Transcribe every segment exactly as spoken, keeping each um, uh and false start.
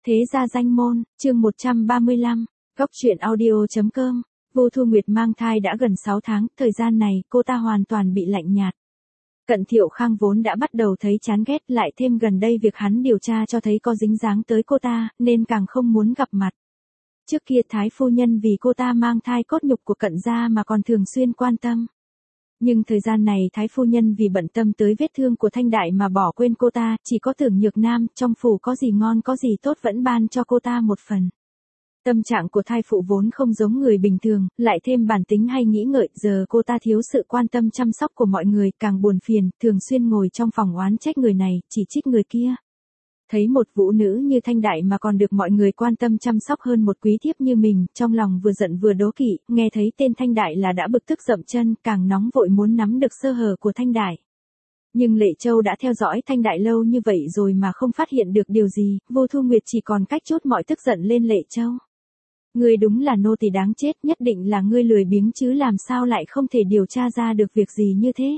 Thế gia danh môn, chương một trăm ba mươi lăm, Góc truyện audio.com. Vô Thu Nguyệt mang thai đã gần sáu tháng, thời gian này cô ta hoàn toàn bị lạnh nhạt. Cận Thiệu Khang vốn đã bắt đầu thấy chán ghét, lại thêm gần đây việc hắn điều tra cho thấy có dính dáng tới cô ta, nên càng không muốn gặp mặt. Trước kia Thái phu nhân vì cô ta mang thai cốt nhục của Cận gia mà còn thường xuyên quan tâm. Nhưng thời gian này Thái phu nhân vì bận tâm tới vết thương của Thanh Đại mà bỏ quên cô ta, chỉ có Tưởng Nhược Nam, trong phủ có gì ngon có gì tốt vẫn ban cho cô ta một phần. Tâm trạng của thai phụ vốn không giống người bình thường, lại thêm bản tính hay nghĩ ngợi, giờ cô ta thiếu sự quan tâm chăm sóc của mọi người, càng buồn phiền, thường xuyên ngồi trong phòng oán trách người này, chỉ trích người kia. Thấy một vũ nữ như Thanh Đại mà còn được mọi người quan tâm chăm sóc hơn một quý thiếp như mình, trong lòng vừa giận vừa đố kỵ, nghe thấy tên Thanh Đại là đã bực tức dậm chân, càng nóng vội muốn nắm được sơ hở của Thanh Đại. Nhưng Lệ Châu đã theo dõi Thanh Đại lâu như vậy rồi mà không phát hiện được điều gì, Vô Thu Nguyệt chỉ còn cách trút mọi tức giận lên Lệ Châu. Ngươi đúng là nô tỳ đáng chết, nhất định là ngươi lười biếng chứ làm sao lại không thể điều tra ra được việc gì như thế.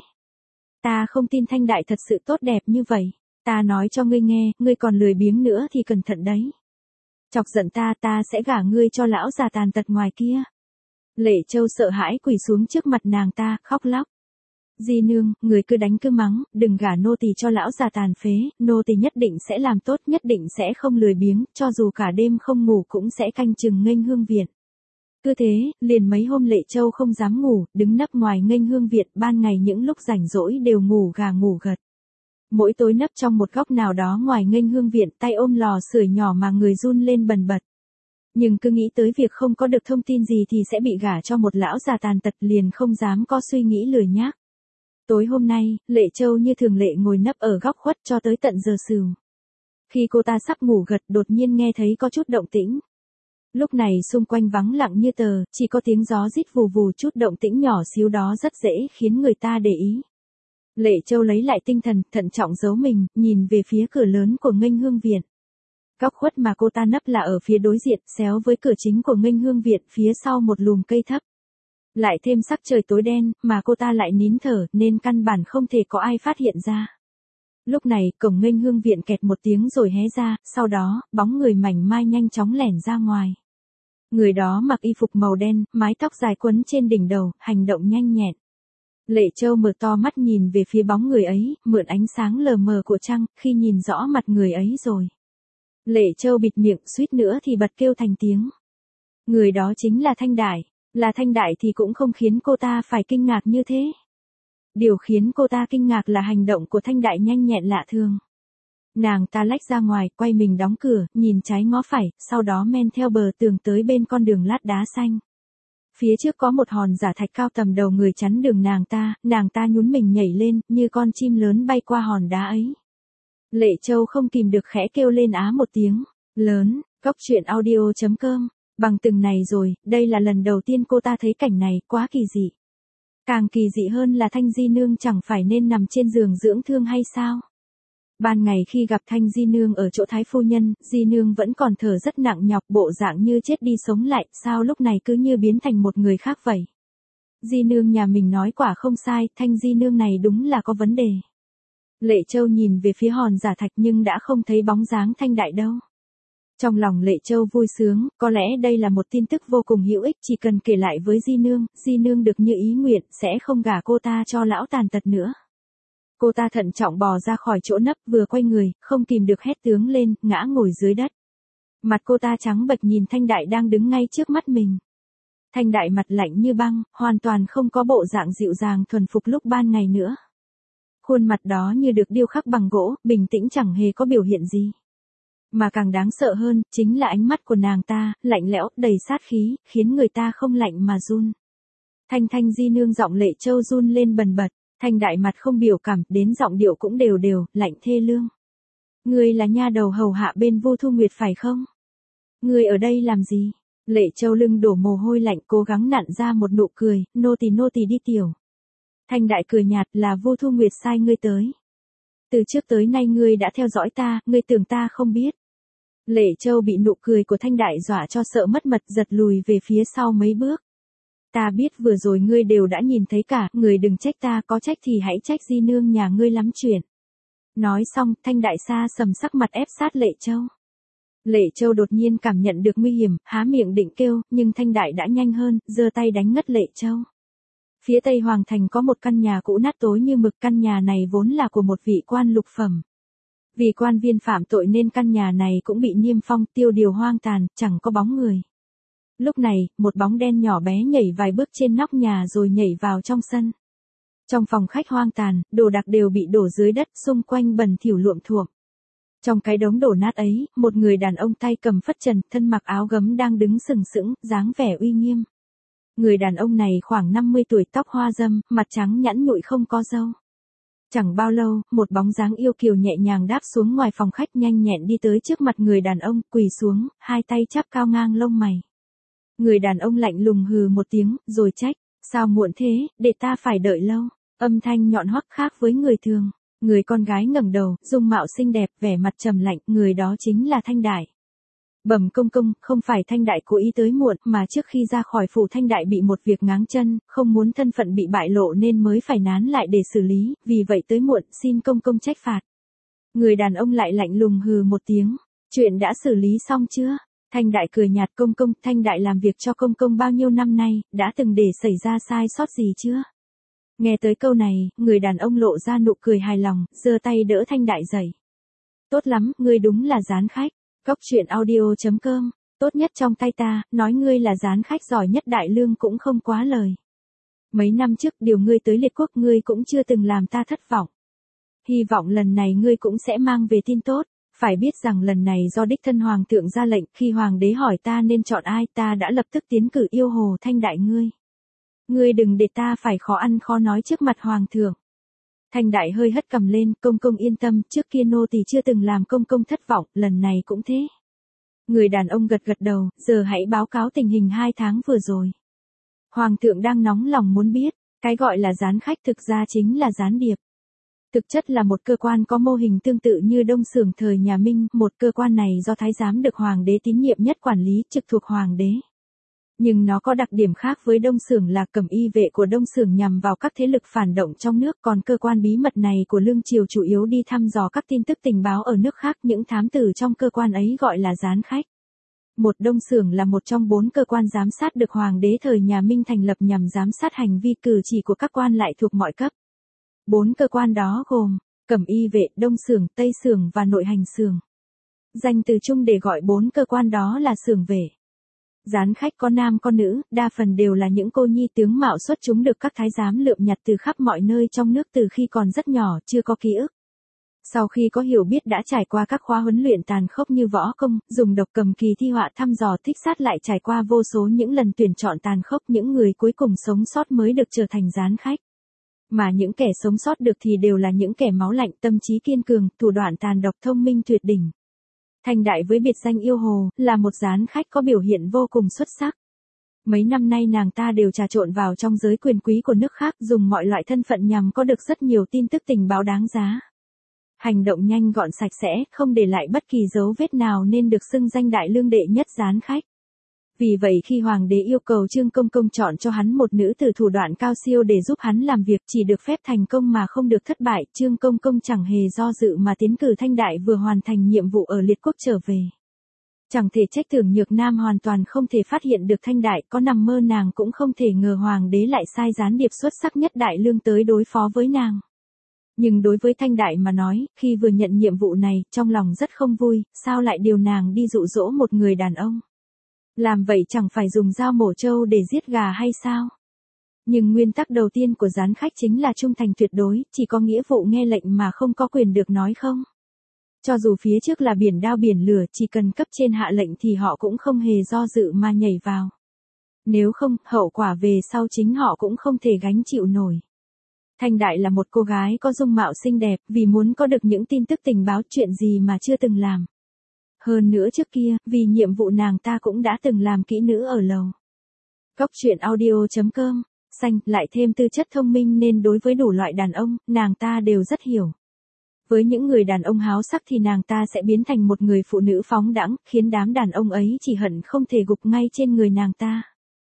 Ta không tin Thanh Đại thật sự tốt đẹp như vậy. Ta nói cho ngươi nghe, ngươi còn lười biếng nữa thì cẩn thận đấy. Chọc giận ta, ta sẽ gả ngươi cho lão già tàn tật ngoài kia. Lệ Châu sợ hãi quỳ xuống trước mặt nàng ta, khóc lóc. Di nương, người cứ đánh cứ mắng, đừng gả nô tỳ cho lão già tàn phế, nô tỳ nhất định sẽ làm tốt, nhất định sẽ không lười biếng, cho dù cả đêm không ngủ cũng sẽ canh chừng nghênh hương viện. Cứ thế, liền mấy hôm Lệ Châu không dám ngủ, đứng nấp ngoài nghênh hương viện, ban ngày những lúc rảnh rỗi đều ngủ gà ngủ gật. Mỗi tối nấp trong một góc nào đó ngoài nghênh hương viện, tay ôm lò sưởi nhỏ mà người run lên bần bật. Nhưng cứ nghĩ tới việc không có được thông tin gì thì sẽ bị gả cho một lão già tàn tật, liền không dám có suy nghĩ lười nhác. Tối hôm nay, Lệ Châu như thường lệ ngồi nấp ở góc khuất cho tới tận giờ sửu. Khi cô ta sắp ngủ gật, đột nhiên nghe thấy có chút động tĩnh. Lúc này xung quanh vắng lặng như tờ, chỉ có tiếng gió rít vù vù, chút động tĩnh nhỏ xíu đó rất dễ khiến người ta để ý. Lệ Châu lấy lại tinh thần, thận trọng giấu mình, nhìn về phía cửa lớn của nghênh hương viện. Góc khuất mà cô ta nấp là ở phía đối diện, xéo với cửa chính của nghênh hương viện, phía sau một lùm cây thấp. Lại thêm sắc trời tối đen, mà cô ta lại nín thở, nên căn bản không thể có ai phát hiện ra. Lúc này, cổng nghênh hương viện kẹt một tiếng rồi hé ra, sau đó, bóng người mảnh mai nhanh chóng lẻn ra ngoài. Người đó mặc y phục màu đen, mái tóc dài quấn trên đỉnh đầu, hành động nhanh nhẹn. Lệ Châu mở to mắt nhìn về phía bóng người ấy, mượn ánh sáng lờ mờ của trăng, khi nhìn rõ mặt người ấy rồi. Lệ Châu bịt miệng, suýt nữa thì bật kêu thành tiếng. Người đó chính là Thanh Đại. Là Thanh Đại thì cũng không khiến cô ta phải kinh ngạc như thế. Điều khiến cô ta kinh ngạc là hành động của Thanh Đại nhanh nhẹn lạ thường. Nàng ta lách ra ngoài, quay mình đóng cửa, nhìn trái ngó phải, sau đó men theo bờ tường tới bên con đường lát đá xanh. Phía trước có một hòn giả thạch cao tầm đầu người chắn đường nàng ta, nàng ta nhún mình nhảy lên, như con chim lớn bay qua hòn đá ấy. Lệ Châu không kìm được khẽ kêu lên á một tiếng, lớn, Góc truyện audio.com. Bằng từng này rồi, đây là lần đầu tiên cô ta thấy cảnh này, quá kỳ dị. Càng kỳ dị hơn là Thanh Di Nương chẳng phải nên nằm trên giường dưỡng thương hay sao? Ban ngày khi gặp Thanh Di Nương ở chỗ Thái phu nhân, Di Nương vẫn còn thở rất nặng nhọc, bộ dạng như chết đi sống lại, sao lúc này cứ như biến thành một người khác vậy? Di Nương nhà mình nói quả không sai, Thanh Di Nương này đúng là có vấn đề. Lệ Châu nhìn về phía hòn giả thạch nhưng đã không thấy bóng dáng Thanh Đại đâu. Trong lòng Lệ Châu vui sướng, có lẽ đây là một tin tức vô cùng hữu ích, chỉ cần kể lại với Di Nương, Di Nương được như ý nguyện, sẽ không gả cô ta cho lão tàn tật nữa. Cô ta thận trọng bò ra khỏi chỗ nấp, vừa quay người, không kìm được hét tướng lên, ngã ngồi dưới đất. Mặt cô ta trắng bệch nhìn Thanh Đại đang đứng ngay trước mắt mình. Thanh Đại mặt lạnh như băng, hoàn toàn không có bộ dạng dịu dàng thuần phục lúc ban ngày nữa. Khuôn mặt đó như được điêu khắc bằng gỗ, bình tĩnh chẳng hề có biểu hiện gì. Mà càng đáng sợ hơn, chính là ánh mắt của nàng ta, lạnh lẽo, đầy sát khí, khiến người ta không lạnh mà run. Thanh Thanh Di Nương giọng Lệ Châu run lên bần bật, Thanh Đại mặt không biểu cảm, đến giọng điệu cũng đều đều, lạnh thê lương. Ngươi là nha đầu hầu hạ bên Vô Thu Nguyệt phải không? Ngươi ở đây làm gì? Lệ Châu lưng đổ mồ hôi lạnh, cố gắng nặn ra một nụ cười, nô tỳ nô tỳ đi tiểu. Thanh Đại cười nhạt, là Vô Thu Nguyệt sai ngươi tới. Từ trước tới nay ngươi đã theo dõi ta, ngươi tưởng ta không biết. Lệ Châu bị nụ cười của Thanh Đại dọa cho sợ mất mật, giật lùi về phía sau mấy bước. Ta biết vừa rồi ngươi đều đã nhìn thấy cả, người đừng trách ta, có trách thì hãy trách Di Nương nhà ngươi lắm chuyện. Nói xong, Thanh Đại xa sầm sắc mặt ép sát Lệ Châu. Lệ Châu đột nhiên cảm nhận được nguy hiểm, há miệng định kêu, nhưng Thanh Đại đã nhanh hơn, giơ tay đánh ngất Lệ Châu. Phía Tây Hoàng Thành có một căn nhà cũ nát tối như mực, căn nhà này vốn là của một vị quan lục phẩm. Vì quan viên phạm tội nên căn nhà này cũng bị niêm phong, tiêu điều hoang tàn, chẳng có bóng người. Lúc này, một bóng đen nhỏ bé nhảy vài bước trên nóc nhà rồi nhảy vào trong sân. Trong phòng khách hoang tàn, đồ đạc đều bị đổ dưới đất, xung quanh bẩn thỉu luộm thuộm. Trong cái đống đổ nát ấy, một người đàn ông tay cầm phất trần, thân mặc áo gấm đang đứng sừng sững, dáng vẻ uy nghiêm. Người đàn ông này khoảng năm mươi tuổi, tóc hoa râm, mặt trắng nhẵn nhụi không có râu. Chẳng bao lâu, một bóng dáng yêu kiều nhẹ nhàng đáp xuống ngoài phòng khách, nhanh nhẹn đi tới trước mặt người đàn ông, quỳ xuống, hai tay chắp cao ngang lông mày. Người đàn ông lạnh lùng hừ một tiếng, rồi trách, sao muộn thế, để ta phải đợi lâu. Âm thanh nhọn hoắc khác với người thường. Người con gái ngẩng đầu, dung mạo xinh đẹp, vẻ mặt trầm lạnh, người đó chính là Thanh Đại. Bẩm công công, không phải Thanh Đại cố ý tới muộn, mà trước khi ra khỏi phủ Thanh Đại bị một việc ngáng chân, không muốn thân phận bị bại lộ nên mới phải nán lại để xử lý, vì vậy tới muộn, xin công công trách phạt. Người đàn ông lại lạnh lùng hừ một tiếng, chuyện đã xử lý xong chưa? Thanh Đại cười nhạt, công công, Thanh Đại làm việc cho công công bao nhiêu năm nay, đã từng để xảy ra sai sót gì chưa? Nghe tới câu này, người đàn ông lộ ra nụ cười hài lòng, giơ tay đỡ Thanh Đại dậy. Tốt lắm, ngươi đúng là gián khách. Cóc truyện audio chấm com, tốt nhất trong tay ta, nói ngươi là gián khách giỏi nhất đại lương cũng không quá lời. Mấy năm trước điều ngươi tới liệt quốc ngươi cũng chưa từng làm ta thất vọng. Hy vọng lần này ngươi cũng sẽ mang về tin tốt. Phải biết rằng lần này do đích thân hoàng thượng ra lệnh, khi hoàng đế hỏi ta nên chọn ai, ta đã lập tức tiến cử yêu hồ Thanh Đại ngươi. Ngươi đừng để ta phải khó ăn khó nói trước mặt hoàng thượng. Thanh Đại hơi hất cằm lên, công công yên tâm, trước kia nô tỳ chưa từng làm công công thất vọng, lần này cũng thế. Người đàn ông gật gật đầu, giờ hãy báo cáo tình hình hai tháng vừa rồi. Hoàng thượng đang nóng lòng muốn biết, cái gọi là gián khách thực ra chính là gián điệp. Thực chất là một cơ quan có mô hình tương tự như Đông Xưởng thời nhà Minh, một cơ quan này do thái giám được hoàng đế tín nhiệm nhất quản lý, trực thuộc hoàng đế. Nhưng nó có đặc điểm khác với Đông Xưởng là cẩm y vệ của Đông Xưởng nhằm vào các thế lực phản động trong nước, còn cơ quan bí mật này của Lương Triều chủ yếu đi thăm dò các tin tức tình báo ở nước khác, những thám tử trong cơ quan ấy gọi là gián khách. Một Đông Xưởng là một trong bốn cơ quan giám sát được hoàng đế thời nhà Minh thành lập nhằm giám sát hành vi cử chỉ của các quan lại thuộc mọi cấp. Bốn cơ quan đó gồm cẩm y vệ, Đông Xưởng, Tây Xưởng và Nội hành xưởng. Danh từ chung để gọi bốn cơ quan đó là xưởng vệ. Gián khách có nam có nữ, đa phần đều là những cô nhi tướng mạo xuất chúng được các thái giám lượm nhặt từ khắp mọi nơi trong nước từ khi còn rất nhỏ, chưa có ký ức. Sau khi có hiểu biết đã trải qua các khóa huấn luyện tàn khốc như võ công, dùng độc cầm kỳ thi họa thăm dò thích sát lại trải qua vô số những lần tuyển chọn tàn khốc, những người cuối cùng sống sót mới được trở thành gián khách. Mà những kẻ sống sót được thì đều là những kẻ máu lạnh, tâm trí kiên cường, thủ đoạn tàn độc, thông minh tuyệt đỉnh. Thanh Đại với biệt danh yêu hồ, là một gián khách có biểu hiện vô cùng xuất sắc. Mấy năm nay nàng ta đều trà trộn vào trong giới quyền quý của nước khác, dùng mọi loại thân phận nhằm có được rất nhiều tin tức tình báo đáng giá. Hành động nhanh gọn sạch sẽ, không để lại bất kỳ dấu vết nào nên được xưng danh đại lương đệ nhất gián khách. Vì vậy khi hoàng đế yêu cầu Trương Công Công chọn cho hắn một nữ tử thủ đoạn cao siêu để giúp hắn làm việc, chỉ được phép thành công mà không được thất bại, Trương Công Công chẳng hề do dự mà tiến cử Thanh Đại vừa hoàn thành nhiệm vụ ở liệt quốc trở về. Chẳng thể trách Tưởng Nhược Nam hoàn toàn không thể phát hiện được Thanh Đại, có nằm mơ nàng cũng không thể ngờ hoàng đế lại sai gián điệp xuất sắc nhất đại lương tới đối phó với nàng. Nhưng đối với Thanh Đại mà nói, khi vừa nhận nhiệm vụ này, trong lòng rất không vui, sao lại điều nàng đi dụ dỗ một người đàn ông. Làm vậy chẳng phải dùng dao mổ trâu để giết gà hay sao? Nhưng nguyên tắc đầu tiên của gián khách chính là trung thành tuyệt đối, chỉ có nghĩa vụ nghe lệnh mà không có quyền được nói không. Cho dù phía trước là biển đao biển lửa, chỉ cần cấp trên hạ lệnh thì họ cũng không hề do dự mà nhảy vào. Nếu không, hậu quả về sau chính họ cũng không thể gánh chịu nổi. Thanh Đại là một cô gái có dung mạo xinh đẹp, vì muốn có được những tin tức tình báo chuyện gì mà chưa từng làm. Hơn nữa trước kia, vì nhiệm vụ nàng ta cũng đã từng làm kỹ nữ ở lầu. Cóc truyện audio chấm com, xanh, lại thêm tư chất thông minh nên đối với đủ loại đàn ông, nàng ta đều rất hiểu. Với những người đàn ông háo sắc thì nàng ta sẽ biến thành một người phụ nữ phóng đãng, khiến đám đàn ông ấy chỉ hận không thể gục ngay trên người nàng ta.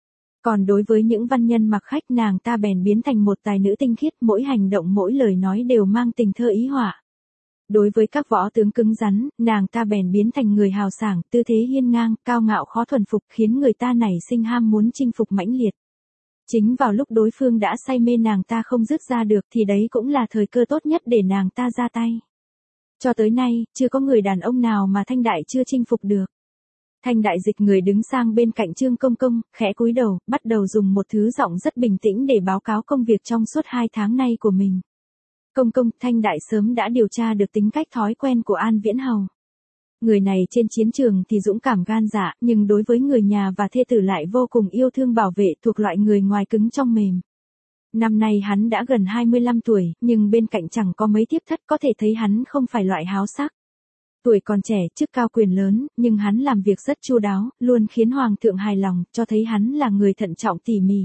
Còn đối với những văn nhân mặc khách nàng ta bèn biến thành một tài nữ tinh khiết, mỗi hành động mỗi lời nói đều mang tình thơ ý họa. Đối với các võ tướng cứng rắn, nàng ta bèn biến thành người hào sảng, tư thế hiên ngang, cao ngạo khó thuần phục, khiến người ta nảy sinh ham muốn chinh phục mãnh liệt. Chính vào lúc đối phương đã say mê nàng ta không dứt ra được thì đấy cũng là thời cơ tốt nhất để nàng ta ra tay. Cho tới nay, chưa có người đàn ông nào mà Thanh Đại chưa chinh phục được. Thanh Đại dịch người đứng sang bên cạnh Trương Công Công, khẽ cúi đầu, bắt đầu dùng một thứ giọng rất bình tĩnh để báo cáo công việc trong suốt hai tháng nay của mình. Công công, Thanh Đại sớm đã điều tra được tính cách thói quen của An Viễn Hầu. Người này trên chiến trường thì dũng cảm gan dạ, nhưng đối với người nhà và thê tử lại vô cùng yêu thương bảo vệ, thuộc loại người ngoài cứng trong mềm. Năm nay hắn đã gần hai mươi lăm tuổi, nhưng bên cạnh chẳng có mấy thiếp thất, có thể thấy hắn không phải loại háo sắc. Tuổi còn trẻ, chức cao quyền lớn, nhưng hắn làm việc rất chu đáo, luôn khiến hoàng thượng hài lòng, cho thấy hắn là người thận trọng tỉ mỉ.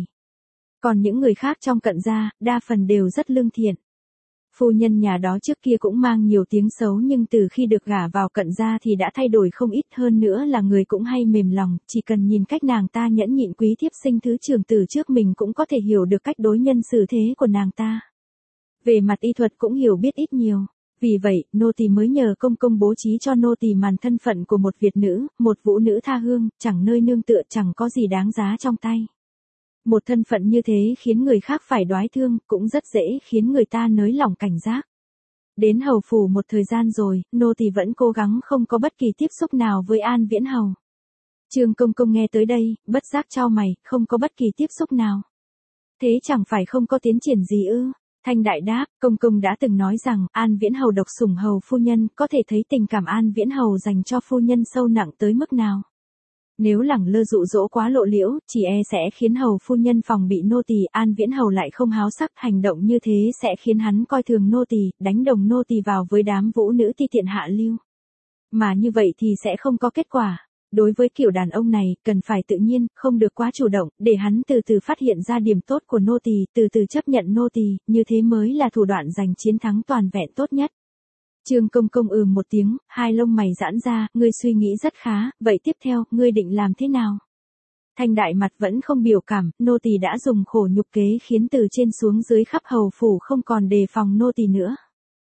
Còn những người khác trong cận gia, đa phần đều rất lương thiện. Phu nhân nhà đó trước kia cũng mang nhiều tiếng xấu, nhưng từ khi được gả vào cận gia thì đã thay đổi không ít, hơn nữa là người cũng hay mềm lòng, chỉ cần nhìn cách nàng ta nhẫn nhịn quý thiếp sinh thứ trưởng tử trước mình cũng có thể hiểu được cách đối nhân xử thế của nàng ta. Về mặt y thuật cũng hiểu biết ít nhiều. Vì vậy, nô tỳ mới nhờ công công bố trí cho nô tỳ màn thân phận của một Việt nữ, một vũ nữ tha hương, chẳng nơi nương tựa, chẳng có gì đáng giá trong tay. Một thân phận như thế khiến người khác phải đoái thương, cũng rất dễ khiến người ta nới lỏng cảnh giác. Đến hầu phủ một thời gian rồi, nô tỳ vẫn cố gắng không có bất kỳ tiếp xúc nào với An Viễn Hầu. Trương Công Công nghe tới đây, bất giác chau mày, không có bất kỳ tiếp xúc nào. Thế chẳng phải không có tiến triển gì ư? Thanh Đại đáp, công công đã từng nói rằng, An Viễn Hầu độc sủng hầu phu nhân, có thể thấy tình cảm An Viễn Hầu dành cho phu nhân sâu nặng tới mức nào. Nếu lẳng lơ dụ dỗ quá lộ liễu, chỉ e sẽ khiến hầu phu nhân phòng bị nô tỳ. An Viễn Hầu lại không háo sắc, hành động như thế sẽ khiến hắn coi thường nô tỳ, đánh đồng nô tỳ vào với đám vũ nữ ti tiện hạ lưu. Mà như vậy thì sẽ không có kết quả. Đối với kiểu đàn ông này, cần phải tự nhiên, không được quá chủ động, để hắn từ từ phát hiện ra điểm tốt của nô tỳ, từ từ chấp nhận nô tỳ, như thế mới là thủ đoạn giành chiến thắng toàn vẹn tốt nhất. Trương Công Công ừm một tiếng, hai lông mày giãn ra, ngươi suy nghĩ rất khá, vậy tiếp theo, ngươi định làm thế nào? Thanh Đại mặt vẫn không biểu cảm, nô tỳ đã dùng khổ nhục kế khiến từ trên xuống dưới khắp hầu phủ không còn đề phòng nô tỳ nữa.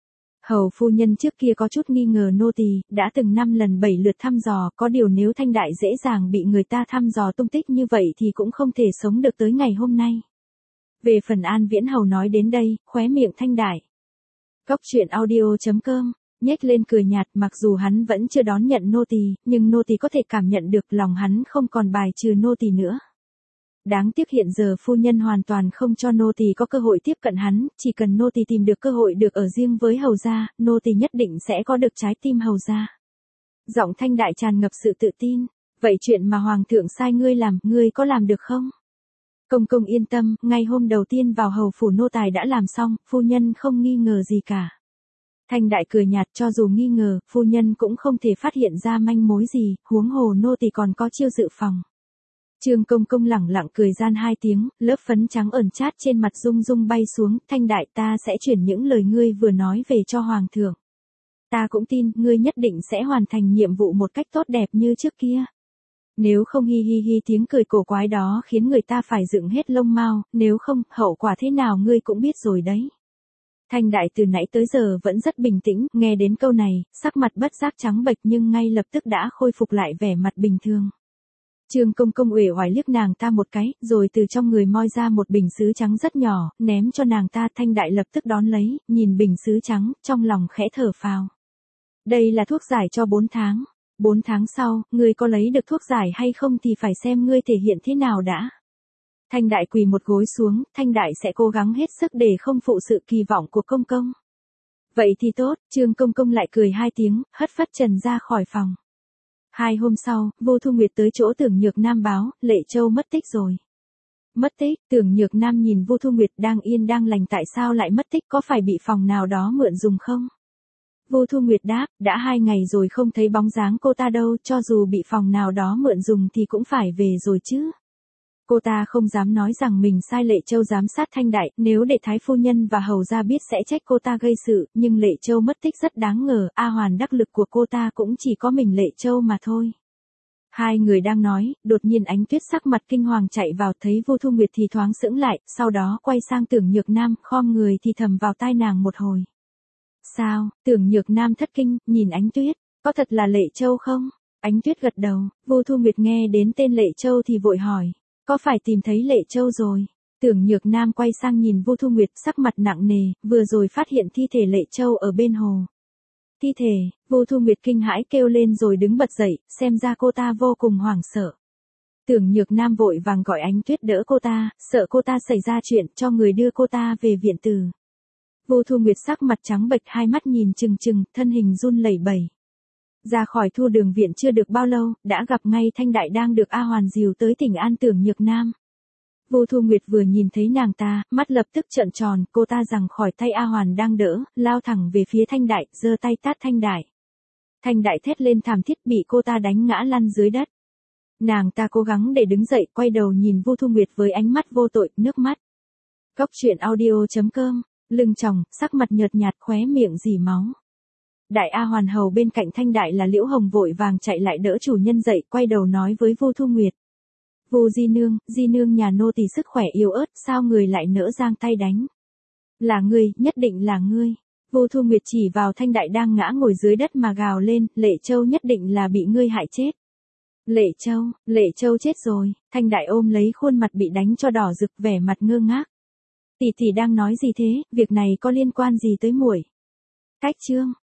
Hầu phu nhân trước kia có chút nghi ngờ nô tỳ, đã từng năm lần bảy lượt thăm dò, có điều nếu Thanh Đại dễ dàng bị người ta thăm dò tung tích như vậy thì cũng không thể sống được tới ngày hôm nay. Về phần An Viễn Hầu nói đến đây, khóe miệng Thanh Đại. Cóc truyện audio chấm com, nhếch lên cười nhạt, mặc dù hắn vẫn chưa đón nhận nô tỳ, nhưng nô tỳ có thể cảm nhận được lòng hắn không còn bài trừ nô tỳ nữa. Đáng tiếc hiện giờ phu nhân hoàn toàn không cho nô tỳ có cơ hội tiếp cận hắn, chỉ cần nô tỳ tìm được cơ hội được ở riêng với hầu gia, nô tỳ nhất định sẽ có được trái tim hầu gia. Giọng Thanh Đại tràn ngập sự tự tin, vậy chuyện mà hoàng thượng sai ngươi làm, ngươi có làm được không? Công công yên tâm, ngay hôm đầu tiên vào hầu phủ nô tài đã làm xong, phu nhân không nghi ngờ gì cả. Thanh Đại cười nhạt, cho dù nghi ngờ, phu nhân cũng không thể phát hiện ra manh mối gì, huống hồ nô tỳ còn có chiêu dự phòng. Trương Công Công lẳng lặng cười gian hai tiếng, lớp phấn trắng ẩn chát trên mặt rung rung bay xuống, Thanh Đại, ta sẽ chuyển những lời ngươi vừa nói về cho hoàng thượng. Ta cũng tin, ngươi nhất định sẽ hoàn thành nhiệm vụ một cách tốt đẹp như trước kia. Nếu không hi hi hi tiếng cười cổ quái đó khiến người ta phải dựng hết lông mao, nếu không, hậu quả thế nào ngươi cũng biết rồi đấy. Thanh Đại từ nãy tới giờ vẫn rất bình tĩnh, nghe đến câu này, sắc mặt bất giác trắng bệch nhưng ngay lập tức đã khôi phục lại vẻ mặt bình thường. Trương Công Công uể oải liếc nàng ta một cái, rồi từ trong người moi ra một bình sứ trắng rất nhỏ, ném cho nàng ta. Thanh Đại lập tức đón lấy, nhìn bình sứ trắng, trong lòng khẽ thở phào. Đây là thuốc giải cho bốn tháng. Bốn tháng sau, ngươi có lấy được thuốc giải hay không thì phải xem ngươi thể hiện thế nào đã. Thanh Đại quỳ một gối xuống, Thanh Đại sẽ cố gắng hết sức để không phụ sự kỳ vọng của công công. Vậy thì tốt, Trương Công Công lại cười hai tiếng, hất phất trần ra khỏi phòng. Hai hôm sau, Vô Thu Nguyệt tới chỗ Tưởng Nhược Nam báo, Lệ Châu mất tích rồi. Mất tích, Tưởng Nhược Nam nhìn Vô Thu Nguyệt đang yên đang lành, tại sao lại mất tích, có phải bị phòng nào đó mượn dùng không? Vô Thu Nguyệt đáp, đã hai ngày rồi không thấy bóng dáng cô ta đâu, cho dù bị phòng nào đó mượn dùng thì cũng phải về rồi chứ. Cô ta không dám nói rằng mình sai Lệ Châu giám sát Thanh Đại, nếu để Thái Phu Nhân và Hầu Gia biết sẽ trách cô ta gây sự, nhưng Lệ Châu mất tích rất đáng ngờ, A Hoàn đắc lực của cô ta cũng chỉ có mình Lệ Châu mà thôi. Hai người đang nói, đột nhiên Ánh Tuyết sắc mặt kinh hoàng chạy vào, thấy Vô Thu Nguyệt thì thoáng sững lại, sau đó quay sang Tưởng Nhược Nam, khom người thì thầm vào tai nàng một hồi. Sao? Tưởng Nhược Nam thất kinh, nhìn Ánh Tuyết, có thật là Lệ Châu không? Ánh Tuyết gật đầu, Vu Thu Nguyệt nghe đến tên Lệ Châu thì vội hỏi, có phải tìm thấy Lệ Châu rồi? Tưởng Nhược Nam quay sang nhìn Vu Thu Nguyệt, sắc mặt nặng nề, vừa rồi phát hiện thi thể Lệ Châu ở bên hồ. Thi thể, Vu Thu Nguyệt kinh hãi kêu lên rồi đứng bật dậy, xem ra cô ta vô cùng hoảng sợ. Tưởng Nhược Nam vội vàng gọi Ánh Tuyết đỡ cô ta, sợ cô ta xảy ra chuyện, cho người đưa cô ta về viện từ. Vu Thu Nguyệt sắc mặt trắng bệch, hai mắt nhìn trừng trừng, thân hình run lẩy bẩy. Ra khỏi Thu Đường viện chưa được bao lâu, đã gặp ngay Thanh Đại đang được A Hoàn dìu tới tỉnh an Tưởng Nhược Nam. Vu Thu Nguyệt vừa nhìn thấy nàng ta, mắt lập tức trợn tròn, cô ta giằng khỏi tay A Hoàn đang đỡ, lao thẳng về phía Thanh Đại, giơ tay tát Thanh Đại. Thanh Đại thét lên thảm thiết, bị cô ta đánh ngã lăn dưới đất. Nàng ta cố gắng để đứng dậy, quay đầu nhìn Vu Thu Nguyệt với ánh mắt vô tội, nước mắt. Cốc truyện audio chấm com, lưng tròng, sắc mặt nhợt nhạt, khóe miệng rỉ máu. Đại A Hoàn hầu bên cạnh Thanh Đại là Liễu Hồng vội vàng chạy lại đỡ chủ nhân dậy, quay đầu nói với Vu Thu Nguyệt. Vu di nương, di nương nhà nô tỳ sức khỏe yếu ớt, sao người lại nỡ giang tay đánh? Là ngươi, nhất định là ngươi. Vu Thu Nguyệt chỉ vào Thanh Đại đang ngã ngồi dưới đất mà gào lên, Lệ Châu nhất định là bị ngươi hại chết. Lệ Châu, Lệ Châu chết rồi. Thanh Đại ôm lấy khuôn mặt bị đánh cho đỏ rực, vẻ mặt ngơ ngác. Tỷ tỷ đang nói gì thế, việc này có liên quan gì tới muội? Cách chương